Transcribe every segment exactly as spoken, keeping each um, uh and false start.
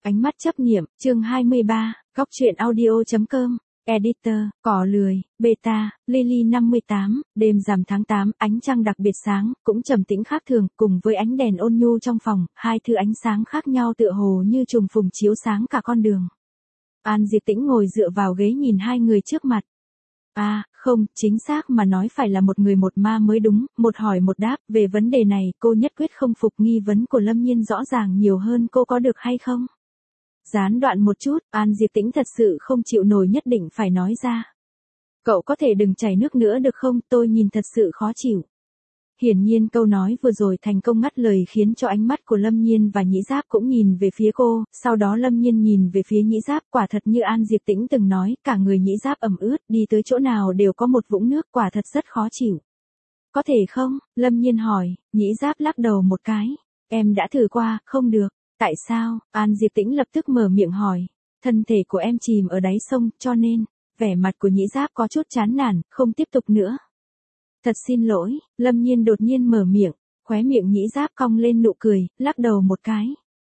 Ánh mắt chấp niệm, chương hai mươi ba, góc truyện audio.com, editor, cỏ lười, beta, Lily năm mươi tám, đêm rằm tháng tám, ánh trăng đặc biệt sáng, cũng trầm tĩnh khác thường, cùng với ánh đèn ôn nhu trong phòng, hai thứ ánh sáng khác nhau tựa hồ như trùng phùng chiếu sáng cả con đường. An Diệp Tĩnh ngồi dựa vào ghế nhìn hai người trước mặt. À, không, chính xác mà nói phải là một người một ma mới đúng, một hỏi một đáp, về vấn đề này cô nhất quyết không phục nghi vấn của Lâm Nhiên rõ ràng nhiều hơn cô có được hay không? Gián đoạn một chút, An Diệp Tĩnh thật sự không chịu nổi nhất định phải nói ra. Cậu có thể đừng chảy nước nữa được không, tôi nhìn thật sự khó chịu. Hiển nhiên câu nói vừa rồi thành công ngắt lời khiến cho ánh mắt của Lâm Nhiên và Nhĩ Giáp cũng nhìn về phía cô, sau đó Lâm Nhiên nhìn về phía Nhĩ Giáp, quả thật như An Diệp Tĩnh từng nói, cả người Nhĩ Giáp ẩm ướt, đi tới chỗ nào đều có một vũng nước, quả thật rất khó chịu. Có thể không? Lâm Nhiên hỏi, Nhĩ Giáp lắc đầu một cái, em đã thử qua, không được. Tại sao? An Diệp Tĩnh lập tức mở miệng hỏi, thân thể của em chìm ở đáy sông, cho nên, vẻ mặt của Nhĩ Giáp có chút chán nản, không tiếp tục nữa. Thật xin lỗi, Lâm Nhiên đột nhiên mở miệng, khóe miệng Nhĩ Giáp cong lên nụ cười, lắc đầu một cái.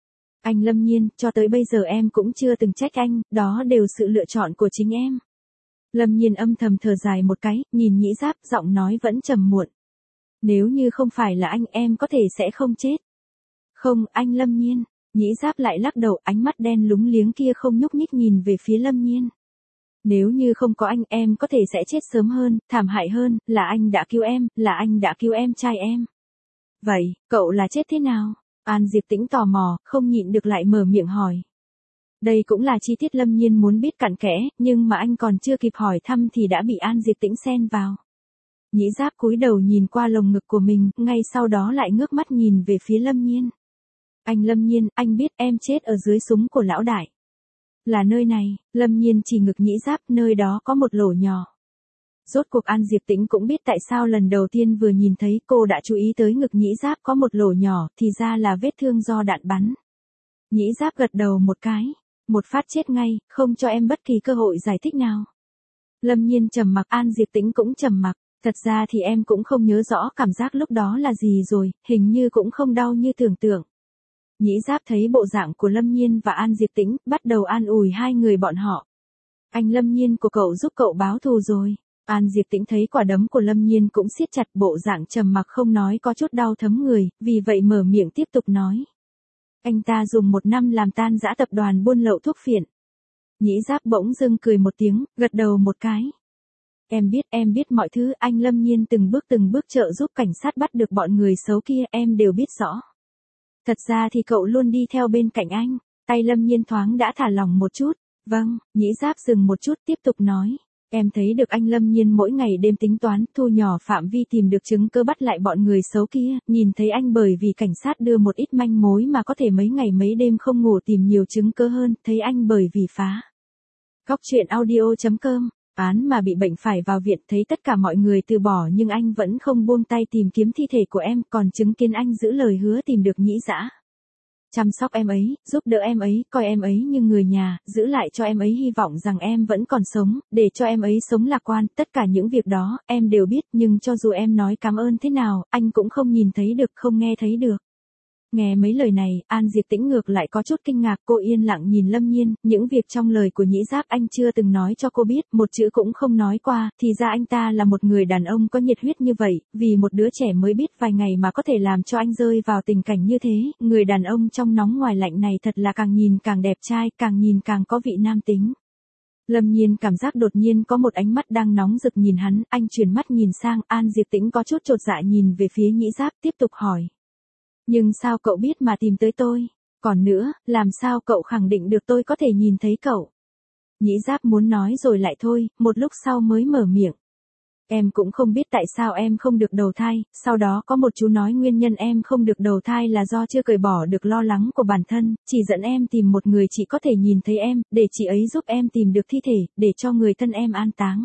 Anh Lâm Nhiên, cho tới bây giờ em cũng chưa từng trách anh, đó đều sự lựa chọn của chính em. Lâm Nhiên âm thầm thở dài một cái, nhìn Nhĩ Giáp, giọng nói vẫn trầm muộn. Nếu như không phải là anh em có thể sẽ không chết. Không, anh Lâm Nhiên. Nhĩ Giáp lại lắc đầu, ánh mắt đen lúng liếng kia không nhúc nhích nhìn về phía Lâm Nhiên. Nếu như không có anh em có thể sẽ chết sớm hơn, thảm hại hơn, là anh đã cứu em, là anh đã cứu em trai em. Vậy, cậu là chết thế nào? An Diệp Tĩnh tò mò, không nhịn được lại mở miệng hỏi. Đây cũng là chi tiết Lâm Nhiên muốn biết cặn kẽ, nhưng mà anh còn chưa kịp hỏi thăm thì đã bị An Diệp Tĩnh xen vào. Nhĩ Giáp cúi đầu nhìn qua lồng ngực của mình, ngay sau đó lại ngước mắt nhìn về phía Lâm Nhiên. Anh Lâm Nhiên, anh biết em chết ở dưới súng của lão đại. Là nơi này, Lâm Nhiên chỉ ngực Nhĩ Giáp, nơi đó có một lỗ nhỏ. Rốt cuộc An Diệp Tĩnh cũng biết tại sao lần đầu tiên vừa nhìn thấy cô đã chú ý tới ngực Nhĩ Giáp có một lỗ nhỏ, thì ra là vết thương do đạn bắn. Nhĩ Giáp gật đầu một cái, một phát chết ngay, không cho em bất kỳ cơ hội giải thích nào. Lâm Nhiên trầm mặc, An Diệp Tĩnh cũng trầm mặc, thật ra thì em cũng không nhớ rõ cảm giác lúc đó là gì rồi, hình như cũng không đau như tưởng tượng. Nhĩ Giáp thấy bộ dạng của Lâm Nhiên và An Diệp Tĩnh, bắt đầu an ủi hai người bọn họ. Anh Lâm Nhiên của cậu giúp cậu báo thù rồi. An Diệp Tĩnh thấy quả đấm của Lâm Nhiên cũng siết chặt, bộ dạng trầm mặc không nói có chút đau thấm người, vì vậy mở miệng tiếp tục nói. Anh ta dùng một năm làm tan rã tập đoàn buôn lậu thuốc phiện. Nhĩ Giáp bỗng dưng cười một tiếng, gật đầu một cái. Em biết, em biết mọi thứ, anh Lâm Nhiên từng bước từng bước trợ giúp cảnh sát bắt được bọn người xấu kia, em đều biết rõ. Thật ra thì cậu luôn đi theo bên cạnh anh. Tay Lâm Nhiên thoáng đã thả lỏng một chút. Vâng, Nhĩ Giáp dừng một chút tiếp tục nói. Em thấy được anh Lâm Nhiên mỗi ngày đêm tính toán, thu nhỏ phạm vi tìm được chứng cứ bắt lại bọn người xấu kia. Nhìn thấy anh bởi vì cảnh sát đưa một ít manh mối mà có thể mấy ngày mấy đêm không ngủ tìm nhiều chứng cứ hơn. Thấy anh bởi vì phá. Góc truyện audio.com. Án mà bị bệnh phải vào viện, thấy tất cả mọi người từ bỏ nhưng anh vẫn không buông tay tìm kiếm thi thể của em, còn chứng kiến anh giữ lời hứa tìm được Nhĩ Dã. Chăm sóc em ấy, giúp đỡ em ấy, coi em ấy như người nhà, giữ lại cho em ấy hy vọng rằng em vẫn còn sống, để cho em ấy sống lạc quan, tất cả những việc đó, em đều biết, nhưng cho dù em nói cảm ơn thế nào, anh cũng không nhìn thấy được, không nghe thấy được. Nghe mấy lời này, An Diệp Tĩnh ngược lại có chút kinh ngạc, cô yên lặng nhìn Lâm Nhiên, những việc trong lời của Nhĩ Giáp anh chưa từng nói cho cô biết, một chữ cũng không nói qua, thì ra anh ta là một người đàn ông có nhiệt huyết như vậy, vì một đứa trẻ mới biết vài ngày mà có thể làm cho anh rơi vào tình cảnh như thế, người đàn ông trong nóng ngoài lạnh này thật là càng nhìn càng đẹp trai, càng nhìn càng có vị nam tính. Lâm Nhiên cảm giác đột nhiên có một ánh mắt đang nóng rực nhìn hắn, anh chuyển mắt nhìn sang, An Diệp Tĩnh có chút chột dạ nhìn về phía Nhĩ Giáp tiếp tục hỏi. Nhưng sao cậu biết mà tìm tới tôi? Còn nữa, làm sao cậu khẳng định được tôi có thể nhìn thấy cậu? Nhĩ Giáp muốn nói rồi lại thôi, một lúc sau mới mở miệng. Em cũng không biết tại sao em không được đầu thai, sau đó có một chú nói nguyên nhân em không được đầu thai là do chưa cởi bỏ được lo lắng của bản thân, chỉ dẫn em tìm một người chị có thể nhìn thấy em, để chị ấy giúp em tìm được thi thể, để cho người thân em an táng.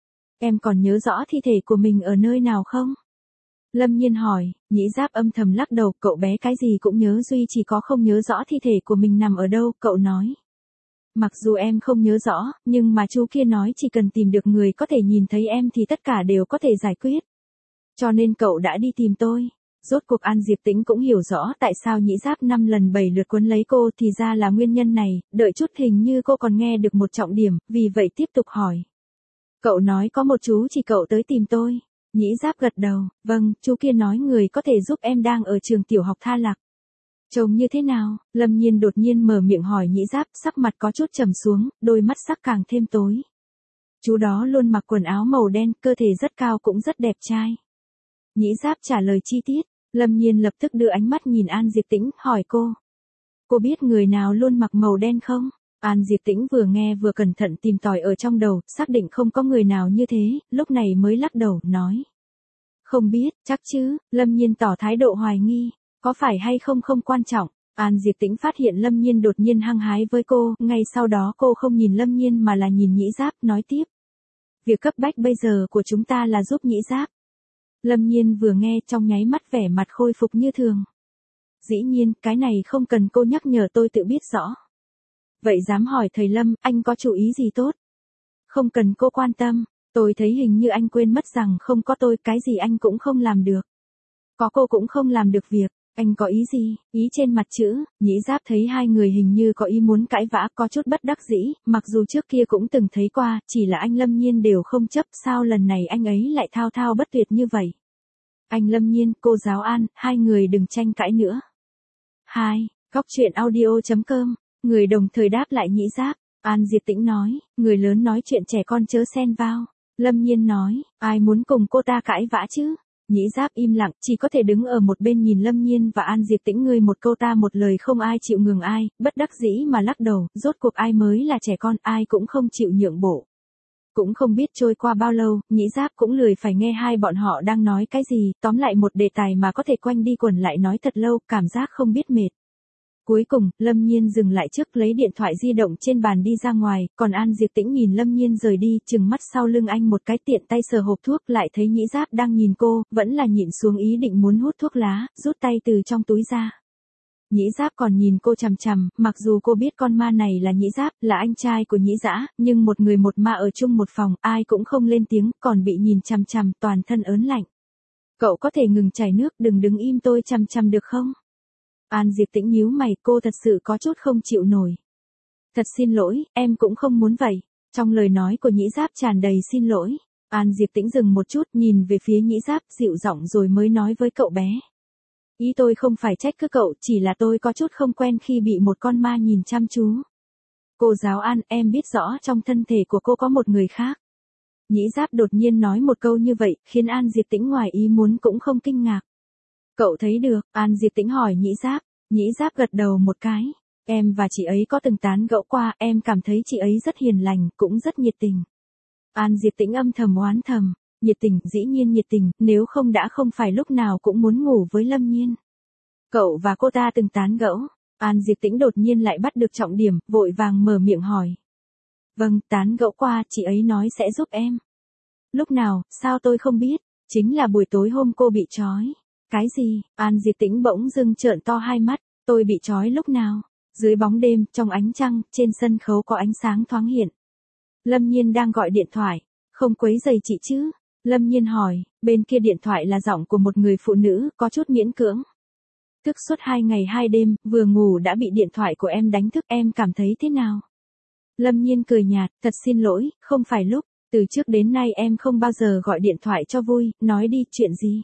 Em còn nhớ rõ thi thể của mình ở nơi nào không? Lâm Nhiên hỏi, Nhĩ Giáp âm thầm lắc đầu, cậu bé cái gì cũng nhớ duy chỉ có không nhớ rõ thi thể của mình nằm ở đâu, cậu nói. Mặc dù em không nhớ rõ, nhưng mà chú kia nói chỉ cần tìm được người có thể nhìn thấy em thì tất cả đều có thể giải quyết. Cho nên cậu đã đi tìm tôi. Rốt cuộc An Diệp Tĩnh cũng hiểu rõ tại sao Nhĩ Giáp năm lần bảy lượt quấn lấy cô, thì ra là nguyên nhân này, đợi chút hình như cô còn nghe được một trọng điểm, vì vậy tiếp tục hỏi. Cậu nói có một chú chỉ cậu tới tìm tôi. Nhĩ Giáp gật đầu, vâng, chú kia nói người có thể giúp em đang ở trường tiểu học Tha Lạc. Trông như thế nào? Lâm Nhiên đột nhiên mở miệng hỏi Nhĩ Giáp, sắc mặt có chút trầm xuống, đôi mắt sắc càng thêm tối. Chú đó luôn mặc quần áo màu đen, cơ thể rất cao cũng rất đẹp trai. Nhĩ Giáp trả lời chi tiết, Lâm Nhiên lập tức đưa ánh mắt nhìn An Diệp Tĩnh, hỏi cô. Cô biết người nào luôn mặc màu đen không? An Diệp Tĩnh vừa nghe vừa cẩn thận tìm tòi ở trong đầu, xác định không có người nào như thế, lúc này mới lắc đầu, nói. Không biết, chắc chứ, Lâm Nhiên tỏ thái độ hoài nghi, có phải hay không không quan trọng. An Diệp Tĩnh phát hiện Lâm Nhiên đột nhiên hăng hái với cô, ngay sau đó cô không nhìn Lâm Nhiên mà là nhìn Nhĩ Giáp, nói tiếp. Việc cấp bách bây giờ của chúng ta là giúp Nhĩ Giáp. Lâm Nhiên vừa nghe trong nháy mắt vẻ mặt khôi phục như thường. Dĩ nhiên, cái này không cần cô nhắc nhở tôi tự biết rõ. Vậy dám hỏi thầy Lâm, anh có chủ ý gì tốt? Không cần cô quan tâm, tôi thấy hình như anh quên mất rằng không có tôi, cái gì anh cũng không làm được. Có cô cũng không làm được việc, anh có ý gì? Ý trên mặt chữ. Nhĩ Giáp thấy hai người hình như có ý muốn cãi vã, có chút bất đắc dĩ, mặc dù trước kia cũng từng thấy qua, chỉ là anh Lâm Nhiên đều không chấp, sao lần này anh ấy lại thao thao bất tuyệt như vậy? Anh Lâm Nhiên, cô giáo An, hai người đừng tranh cãi nữa. Hai, Góc truyện audio chấm com, người đồng thời đáp lại Nhĩ Giáp. An Diệp Tĩnh nói, người lớn nói chuyện trẻ con chớ xen vào. Lâm Nhiên nói, ai muốn cùng cô ta cãi vã chứ? Nhĩ Giáp im lặng, chỉ có thể đứng ở một bên nhìn Lâm Nhiên và An Diệp Tĩnh người một câu ta một lời, không ai chịu ngừng ai, bất đắc dĩ mà lắc đầu, rốt cuộc ai mới là trẻ con, ai cũng không chịu nhượng bộ. Cũng không biết trôi qua bao lâu, Nhĩ Giáp cũng lười phải nghe hai bọn họ đang nói cái gì, tóm lại một đề tài mà có thể quanh đi quẩn lại nói thật lâu, cảm giác không biết mệt. Cuối cùng, Lâm Nhiên dừng lại trước lấy điện thoại di động trên bàn đi ra ngoài, còn An Diệp Tĩnh nhìn Lâm Nhiên rời đi, chừng mắt sau lưng anh một cái, tiện tay sờ hộp thuốc, lại thấy Nhĩ Giáp đang nhìn cô, vẫn là nhịn xuống ý định muốn hút thuốc lá, rút tay từ trong túi ra. Nhĩ Giáp còn nhìn cô chằm chằm, mặc dù cô biết con ma này là Nhĩ Giáp, là anh trai của Nhĩ Dã, nhưng một người một ma ở chung một phòng, ai cũng không lên tiếng, còn bị nhìn chằm chằm, toàn thân ớn lạnh. Cậu có thể ngừng chảy nước, đừng đứng im tôi chằm chằm được không? An Diệp Tĩnh nhíu mày, cô thật sự có chút không chịu nổi. Thật xin lỗi, em cũng không muốn vậy. Trong lời nói của Nhĩ Giáp tràn đầy xin lỗi. An Diệp Tĩnh dừng một chút, nhìn về phía Nhĩ Giáp, dịu giọng rồi mới nói với cậu bé. Ý tôi không phải trách cứ cậu, chỉ là tôi có chút không quen khi bị một con ma nhìn chăm chú. Cô giáo An, em biết rõ trong thân thể của cô có một người khác. Nhĩ Giáp đột nhiên nói một câu như vậy, khiến An Diệp Tĩnh ngoài ý muốn cũng không kinh ngạc. Cậu thấy được, An Diệp Tĩnh hỏi Nhĩ Giáp. Nhĩ Giáp gật đầu một cái. Em và chị ấy có từng tán gẫu qua, em cảm thấy chị ấy rất hiền lành, cũng rất nhiệt tình. An Diệp Tĩnh âm thầm oán thầm. Nhiệt tình, dĩ nhiên nhiệt tình, nếu không đã không phải lúc nào cũng muốn ngủ với Lâm Nhiên. Cậu và cô ta từng tán gẫu. An Diệp Tĩnh đột nhiên lại bắt được trọng điểm, vội vàng mở miệng hỏi. Vâng, tán gẫu qua, chị ấy nói sẽ giúp em. Lúc nào, sao tôi không biết, chính là buổi tối hôm cô bị trói. Cái gì? An Diệp Tĩnh bỗng dưng trợn to hai mắt, tôi bị trói lúc nào? Dưới bóng đêm, trong ánh trăng, trên sân khấu có ánh sáng thoáng hiện. Lâm Nhiên đang gọi điện thoại, không quấy rầy chị chứ? Lâm Nhiên hỏi, bên kia điện thoại là giọng của một người phụ nữ, có chút miễn cưỡng. Thức suốt hai ngày hai đêm, vừa ngủ đã bị điện thoại của em đánh thức, em cảm thấy thế nào? Lâm Nhiên cười nhạt, thật xin lỗi, không phải lúc, từ trước đến nay em không bao giờ gọi điện thoại cho vui, nói đi, chuyện gì?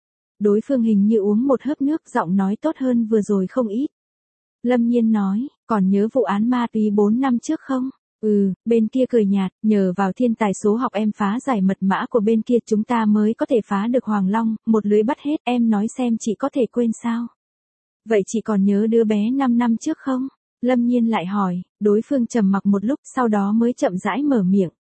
Đối phương hình như uống một hớp nước, giọng nói tốt hơn vừa rồi không ít. Lâm Nhiên nói, còn nhớ vụ án ma túy bốn năm trước không? Ừ, bên kia cười nhạt, nhờ vào thiên tài số học em phá giải mật mã của bên kia chúng ta mới có thể phá được Hoàng Long, một lưới bắt hết, em nói xem chị có thể quên sao? Vậy chị còn nhớ đứa bé năm năm trước không? Lâm Nhiên lại hỏi, đối phương trầm mặc một lúc sau đó mới chậm rãi mở miệng.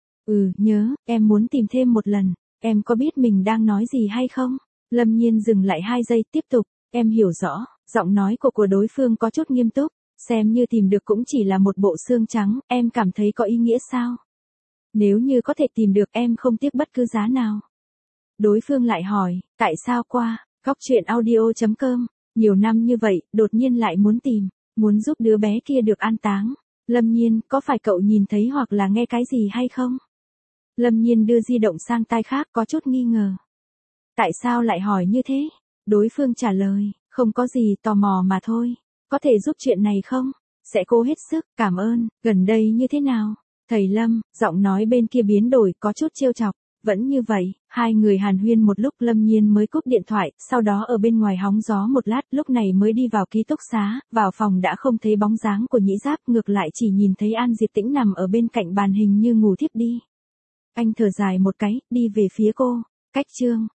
Ừ, nhớ, em muốn tìm thêm một lần, em có biết mình đang nói gì hay không? Lâm Nhiên dừng lại hai giây, tiếp tục, em hiểu rõ, giọng nói của của đối phương có chút nghiêm túc, xem như tìm được cũng chỉ là một bộ xương trắng, em cảm thấy có ý nghĩa sao? Nếu như có thể tìm được em không tiếc bất cứ giá nào. Đối phương lại hỏi, tại sao qua, Góc truyện audio chấm com, nhiều năm như vậy, đột nhiên lại muốn tìm, muốn giúp đứa bé kia được an táng. Lâm Nhiên, có phải cậu nhìn thấy hoặc là nghe cái gì hay không? Lâm Nhiên đưa di động sang tai khác, có chút nghi ngờ. Tại sao lại hỏi như thế? Đối phương trả lời, không có gì, tò mò mà thôi. Có thể giúp chuyện này không? Sẽ cố hết sức, cảm ơn, gần đây như thế nào? Thầy Lâm, giọng nói bên kia biến đổi có chút trêu chọc. Vẫn như vậy, hai người hàn huyên một lúc Lâm Nhiên mới cúp điện thoại, sau đó ở bên ngoài hóng gió một lát, lúc này mới đi vào ký túc xá, vào phòng đã không thấy bóng dáng của Nhĩ Giáp, ngược lại chỉ nhìn thấy An Diệp Tĩnh nằm ở bên cạnh bàn hình như ngủ thiếp đi. Anh thở dài một cái, đi về phía cô, cách chương.